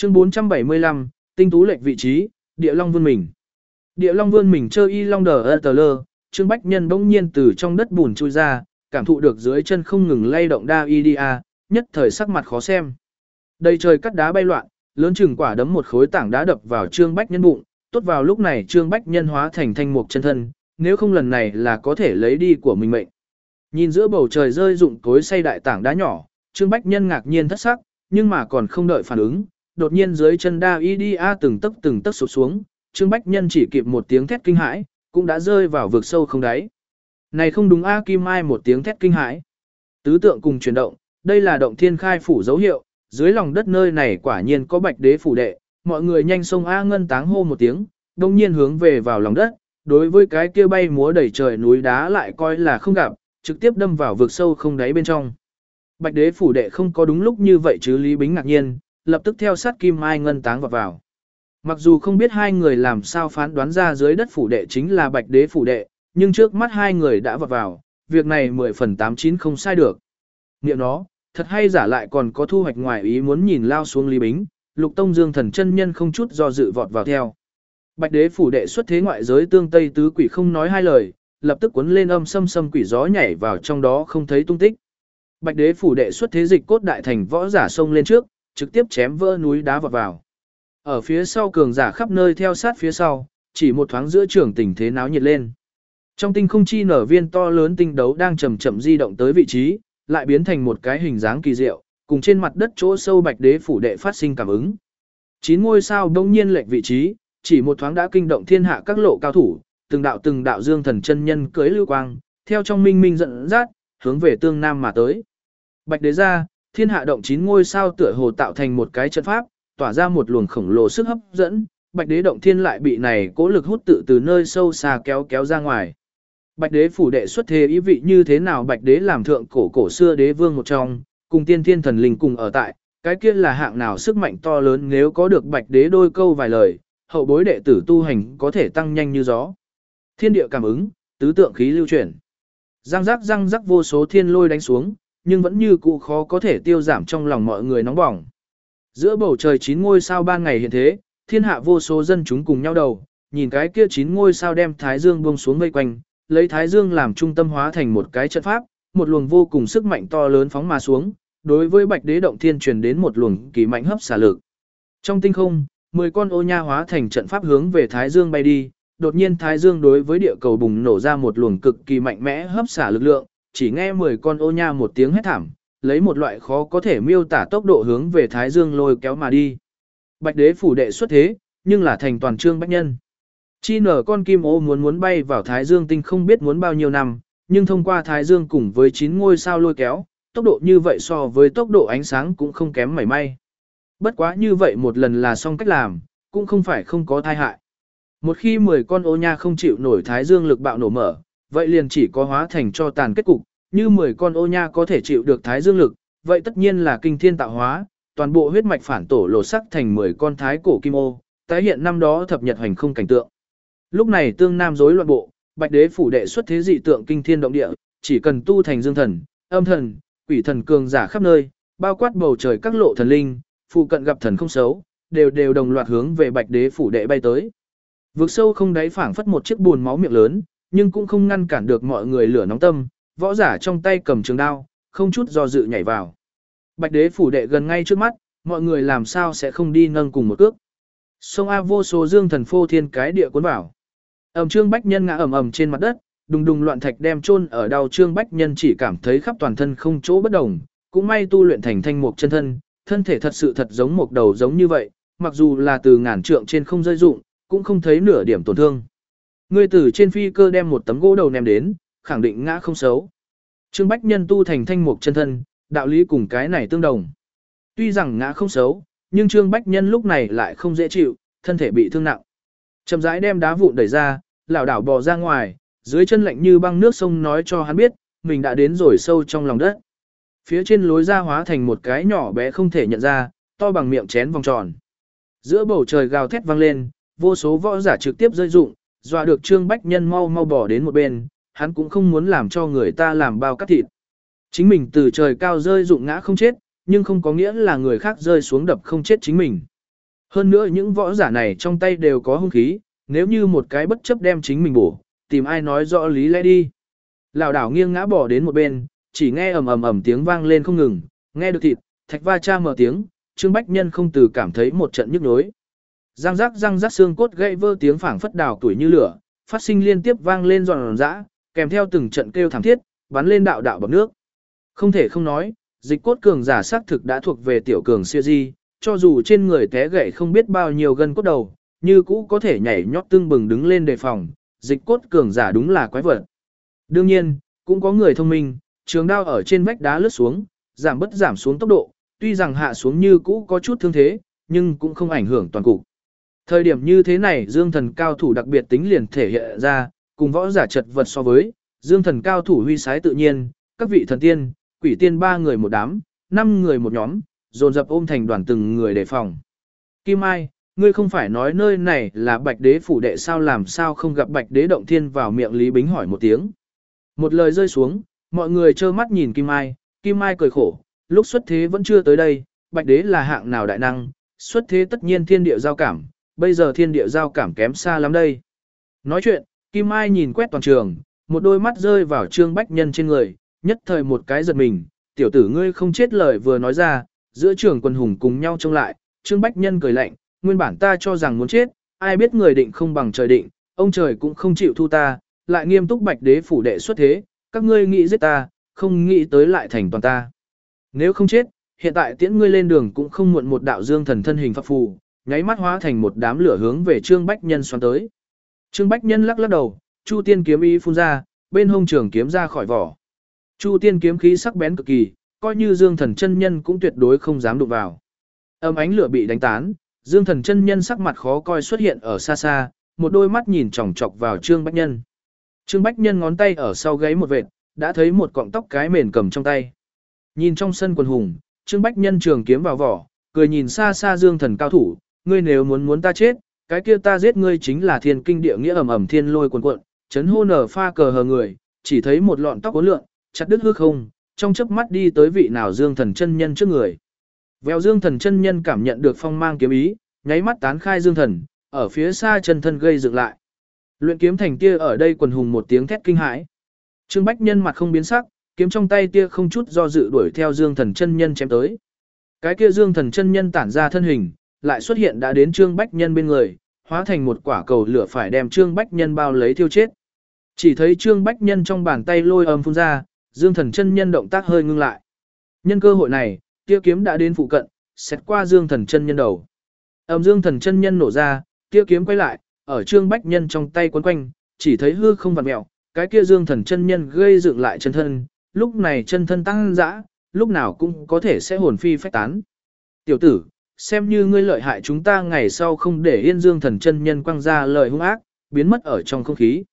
Chương 475, tinh tú lệch vị trí, Địa Long vươn mình. Địa Long vươn mình chơi y long đờ tờ lơ, Trương Bách Nhân bỗng nhiên từ trong đất bùn chui ra, cảm thụ được dưới chân không ngừng lay động đa idia, nhất thời sắc mặt khó xem. Đầy trời cắt đá bay loạn, lớn chừng quả đấm một khối tảng đá đập vào Trương Bách Nhân bụng, tốt vào lúc này Trương Bách Nhân hóa thành thanh mục chân thân, nếu không lần này là có thể lấy đi của mình mệnh. Nhìn giữa bầu trời rơi rụng cối xay đại tảng đá nhỏ, Trương Bách Nhân ngạc nhiên thất sắc, nhưng mà còn không đợi phản ứng, đột nhiên dưới chân đa idia từng tấc sụp xuống, Trương Bách Nhân chỉ kịp một tiếng thét kinh hãi, cũng đã rơi vào vực sâu không đáy. Này không đúng a, Kim Mai một tiếng thét kinh hãi. Tứ tượng cùng chuyển động, đây là động thiên khai phủ dấu hiệu, dưới lòng đất nơi này quả nhiên có Bạch Đế phủ đệ, mọi người nhanh xông a ngân táng hô một tiếng, đông nhiên hướng về vào lòng đất, đối với cái kia bay múa đầy trời núi đá lại coi là không gặp, trực tiếp đâm vào vực sâu không đáy bên trong. Bạch Đế phủ đệ không có đúng lúc như vậy chứ, Lý Bính ngạc nhiên, lập tức theo sát Kim Mai ngân táng vào. Mặc dù không biết hai người làm sao phán đoán ra dưới đất phủ đệ chính là Bạch Đế phủ đệ, nhưng trước mắt hai người đã vào, việc này 10 phần 89 không sai được. Niệm nó, thật hay giả lại còn có thu hoạch ngoài ý muốn, nhìn lao xuống Lý Bính, Lục Tông Dương thần chân nhân không chút do dự vọt vào theo. Bạch Đế phủ đệ xuất thế ngoại giới tương tây tứ quỷ không nói hai lời, lập tức cuốn lên âm xâm quỷ gió nhảy vào trong đó không thấy tung tích. Bạch Đế phủ đệ xuất thế dịch cốt đại thành võ giả xông lên trước, trực tiếp chém vỡ núi đá vọt vào. Ở phía sau cường giả khắp nơi theo sát phía sau, chỉ một thoáng giữa trường tình thế náo nhiệt lên. Trong tinh không chi nở viên to lớn tinh đấu đang chậm chậm di động tới vị trí, lại biến thành một cái hình dáng kỳ diệu, cùng trên mặt đất chỗ sâu Bạch Đế phủ đệ phát sinh cảm ứng. 9 ngôi sao đông nhiên lệch vị trí, chỉ một thoáng đã kinh động thiên hạ các lộ cao thủ, từng đạo dương thần chân nhân cưỡi lưu quang, theo trong minh minh dẫn dắt, hướng về tương nam mà tới. Bạch Đế ra, thiên hạ động 9 ngôi sao tựa hồ tạo thành một cái trận pháp, tỏa ra một luồng khổng lồ sức hấp dẫn, Bạch Đế động thiên lại bị này cố lực hút tự từ nơi sâu xa kéo ra ngoài. Bạch Đế phủ đệ xuất thế ý vị như thế nào? Bạch Đế làm thượng cổ xưa đế vương một trong, cùng tiên thiên thần linh cùng ở tại, cái kia là hạng nào sức mạnh to lớn, nếu có được Bạch Đế đôi câu vài lời, hậu bối đệ tử tu hành có thể tăng nhanh như gió. Thiên địa cảm ứng, tứ tượng khí lưu chuyển. Răng rắc vô số thiên lôi đánh xuống, nhưng vẫn như cũ khó có thể tiêu giảm trong lòng mọi người nóng bỏng. Giữa bầu trời 9 ngôi sao ban ngày hiện thế, thiên hạ vô số dân chúng cùng nhau đầu, nhìn cái kia 9 ngôi sao đem Thái Dương buông xuống vây quanh, lấy Thái Dương làm trung tâm hóa thành một cái trận pháp, một luồng vô cùng sức mạnh to lớn phóng mà xuống, đối với Bạch Đế động thiên truyền đến một luồng kỳ mạnh hấp xả lực. Trong tinh không, 10 con ô nha hóa thành trận pháp hướng về Thái Dương bay đi, đột nhiên Thái Dương đối với địa cầu bùng nổ ra một luồng cực kỳ mạnh mẽ hấp xả lực lượng, chỉ nghe 10 con ô nha một tiếng hét thảm, lấy một loại khó có thể miêu tả tốc độ hướng về Thái Dương lôi kéo mà đi. Bạch Đế phủ đệ xuất thế, nhưng là thành toàn Trương Bách Nhân. Chi nở con kim ô muốn bay vào Thái Dương tinh không biết muốn bao nhiêu năm, nhưng thông qua Thái Dương cùng với 9 ngôi sao lôi kéo, tốc độ như vậy so với tốc độ ánh sáng cũng không kém mảy may. Bất quá như vậy một lần là xong cách làm, cũng không phải không có tai hại. Một khi 10 con ô nha không chịu nổi Thái Dương lực bạo nổ mở, vậy liền chỉ có hóa thành cho tàn kết cục, như 10 con ô nha có thể chịu được Thái Dương lực, vậy tất nhiên là kinh thiên tạo hóa, toàn bộ huyết mạch phản tổ lột sắc thành 10 con thái cổ kim ô, tái hiện năm đó thập nhật hành không cảnh tượng. Lúc này tương nam rối loạn bộ, Bạch Đế phủ đệ xuất thế dị tượng kinh thiên động địa, chỉ cần tu thành dương thần, âm thần, quỷ thần cường giả khắp nơi, bao quát bầu trời các lộ thần linh, phụ cận gặp thần không xấu, đều đồng loạt hướng về Bạch Đế phủ đệ bay tới. Vực sâu không đáy phảng phất một chiếc buồn máu miệng lớn, nhưng cũng không ngăn cản được mọi người lửa nóng tâm, võ giả trong tay cầm trường đao, không chút do dự nhảy vào. Bạch Đế phủ đệ gần ngay trước mắt, mọi người làm sao sẽ không đi nâng cùng một cước. Sông A vô số dương thần phô thiên cái địa cuốn vào. Trương Bách Nhân ngã ầm trên mặt đất, đùng loạn thạch đem chôn ở đau. Trương Bách Nhân chỉ cảm thấy khắp toàn thân không chỗ bất đồng, cũng may tu luyện thành thanh mục chân thân, thân thể thật sự thật giống một đầu giống như vậy, mặc dù là từ ngàn trượng trên không rơi dụng, cũng không thấy nửa điểm tổn thương. Ngươi từ trên phi cơ đem một tấm gỗ đầu ném đến, khẳng định ngã không xấu. Trương Bách Nhân tu thành thanh mục chân thân, đạo lý cùng cái này tương đồng. Tuy rằng ngã không xấu, nhưng Trương Bách Nhân lúc này lại không dễ chịu, thân thể bị thương nặng. Chậm rãi đem đá vụn đẩy ra, lảo đảo bò ra ngoài, dưới chân lạnh như băng nước sông nói cho hắn biết, mình đã đến rồi sâu trong lòng đất. Phía trên lối ra hóa thành một cái nhỏ bé không thể nhận ra, to bằng miệng chén vòng tròn. Giữa bầu trời gào thét vang lên, vô số võ giả trực tiếp rơi dụng, dọa được Trương Bách Nhân mau bỏ đến một bên, hắn cũng không muốn làm cho người ta làm bao cắt thịt. Chính mình từ trời cao rơi dụng ngã không chết, nhưng không có nghĩa là người khác rơi xuống đập không chết chính mình. Hơn nữa những võ giả này trong tay đều có hung khí, nếu như một cái bất chấp đem chính mình bổ, tìm ai nói rõ lý lẽ đi. Lảo đảo nghiêng ngã bỏ đến một bên, chỉ nghe ầm ầm ầm tiếng vang lên không ngừng, nghe được thịt, thạch va cha mở tiếng, Trương Bách Nhân không từ cảm thấy một trận nhức nhối. Răng rắc xương cốt gãy vỡ tiếng phảng phất đào tuổi như lửa, phát sinh liên tiếp vang lên giòn giã, kèm theo từng trận kêu thảm thiết, bắn lên đạo đạo bọt nước. Không thể không nói, dịch cốt cường giả xác thực đã thuộc về tiểu cường siêu di, cho dù trên người té gãy không biết bao nhiêu gân cốt đầu, như cũ có thể nhảy nhót tưng bừng đứng lên đề phòng, dịch cốt cường giả đúng là quái vật. Đương nhiên, cũng có người thông minh, trường đao ở trên vách đá lướt xuống, giảm xuống tốc độ, tuy rằng hạ xuống như cũ có chút thương thế, nhưng cũng không ảnh hưởng toàn cục. Thời điểm như thế này Dương Thần cao thủ đặc biệt tính liền thể hiện ra, cùng võ giả chật vật so với, Dương Thần cao thủ huy sái tự nhiên, các vị thần tiên, quỷ tiên 3 người một đám, 5 người một nhóm, dồn dập ôm thành đoàn từng người đề phòng. Kim Ai, ngươi không phải nói nơi này là Bạch Đế phủ đệ sao, làm sao không gặp Bạch Đế động thiên, vào miệng Lý Bính hỏi một tiếng. Một lời rơi xuống, mọi người trơ mắt nhìn Kim Ai cười khổ, lúc xuất thế vẫn chưa tới đây, Bạch Đế là hạng nào đại năng, xuất thế tất nhiên thiên địa giao cảm, bây giờ thiên địa giao cảm kém xa lắm đây. Nói chuyện, Kim Ai nhìn quét toàn trường, một đôi mắt rơi vào Trương Bách Nhân trên người, nhất thời một cái giật mình, tiểu tử ngươi không chết lời vừa nói ra, giữa trường quân hùng cùng nhau trông lại, Trương Bách Nhân cười lạnh, nguyên bản ta cho rằng muốn chết, ai biết người định không bằng trời định, ông trời cũng không chịu thu ta, lại nghiêm túc Bạch Đế phủ đệ xuất thế, các ngươi nghĩ giết ta, không nghĩ tới lại thành toàn ta. Nếu không chết, hiện tại tiễn ngươi lên đường cũng không muộn. Một đạo dương thần thân hình phập phù, nháy mắt hóa thành một đám lửa hướng về Trương Bách Nhân xoắn tới. Trương Bách Nhân lắc lắc đầu, Chu Tiên kiếm ý phun ra, bên hông trường kiếm ra khỏi vỏ. Chu Tiên kiếm khí sắc bén cực kỳ, coi như Dương Thần chân nhân cũng tuyệt đối không dám đụng vào. Âm ánh lửa bị đánh tán, Dương Thần chân nhân sắc mặt khó coi xuất hiện ở xa xa, một đôi mắt nhìn chòng chọc vào Trương Bách Nhân. Trương Bách Nhân ngón tay ở sau gáy một vệt, đã thấy một cọng tóc cái mền cầm trong tay. Nhìn trong sân quần hùng, Trương Bách Nhân trường kiếm vào vỏ, cười nhìn xa xa Dương Thần cao thủ, ngươi nếu muốn ta chết, cái kia ta giết ngươi chính là thiên kinh địa nghĩa, ầm ầm thiên lôi cuồn cuộn, chấn hô nở pha cờ hờ người, chỉ thấy một lọn tóc uốn lượn, chặt đứt hư không, trong chớp mắt đi tới vị nào Dương Thần chân nhân trước người. Vèo, Dương Thần chân nhân cảm nhận được phong mang kiếm ý, nháy mắt tán khai Dương Thần, ở phía xa chân thân gây dựng lại. Luyện kiếm thành tia ở đây quần hùng một tiếng thét kinh hãi. Trương Bách Nhân mặt không biến sắc, kiếm trong tay tia không chút do dự đuổi theo Dương Thần chân nhân chém tới. Cái kia Dương Thần chân nhân tản ra thân hình, lại xuất hiện đã đến Trương Bách Nhân bên người, hóa thành một quả cầu lửa phải đem Trương Bách Nhân bao lấy thiêu chết. Chỉ thấy Trương Bách Nhân trong bàn tay lôi âm phun ra, Dương Thần chân nhân động tác hơi ngưng lại. Nhân cơ hội này, tia kiếm đã đến phụ cận, xét qua Dương Thần chân nhân đầu. Dương Thần chân nhân nổ ra, tia kiếm quay lại, ở Trương Bách Nhân trong tay quấn quanh, chỉ thấy hư không vặn mèo, cái kia Dương Thần chân nhân gây dựng lại chân thân, lúc này chân thân tăng dã, lúc nào cũng có thể sẽ hồn phi phách tán. Tiểu tử, xem như ngươi lợi hại chúng ta, ngày sau không để yên. Dương Thần chân nhân quăng ra lời hung ác, biến mất ở trong không khí.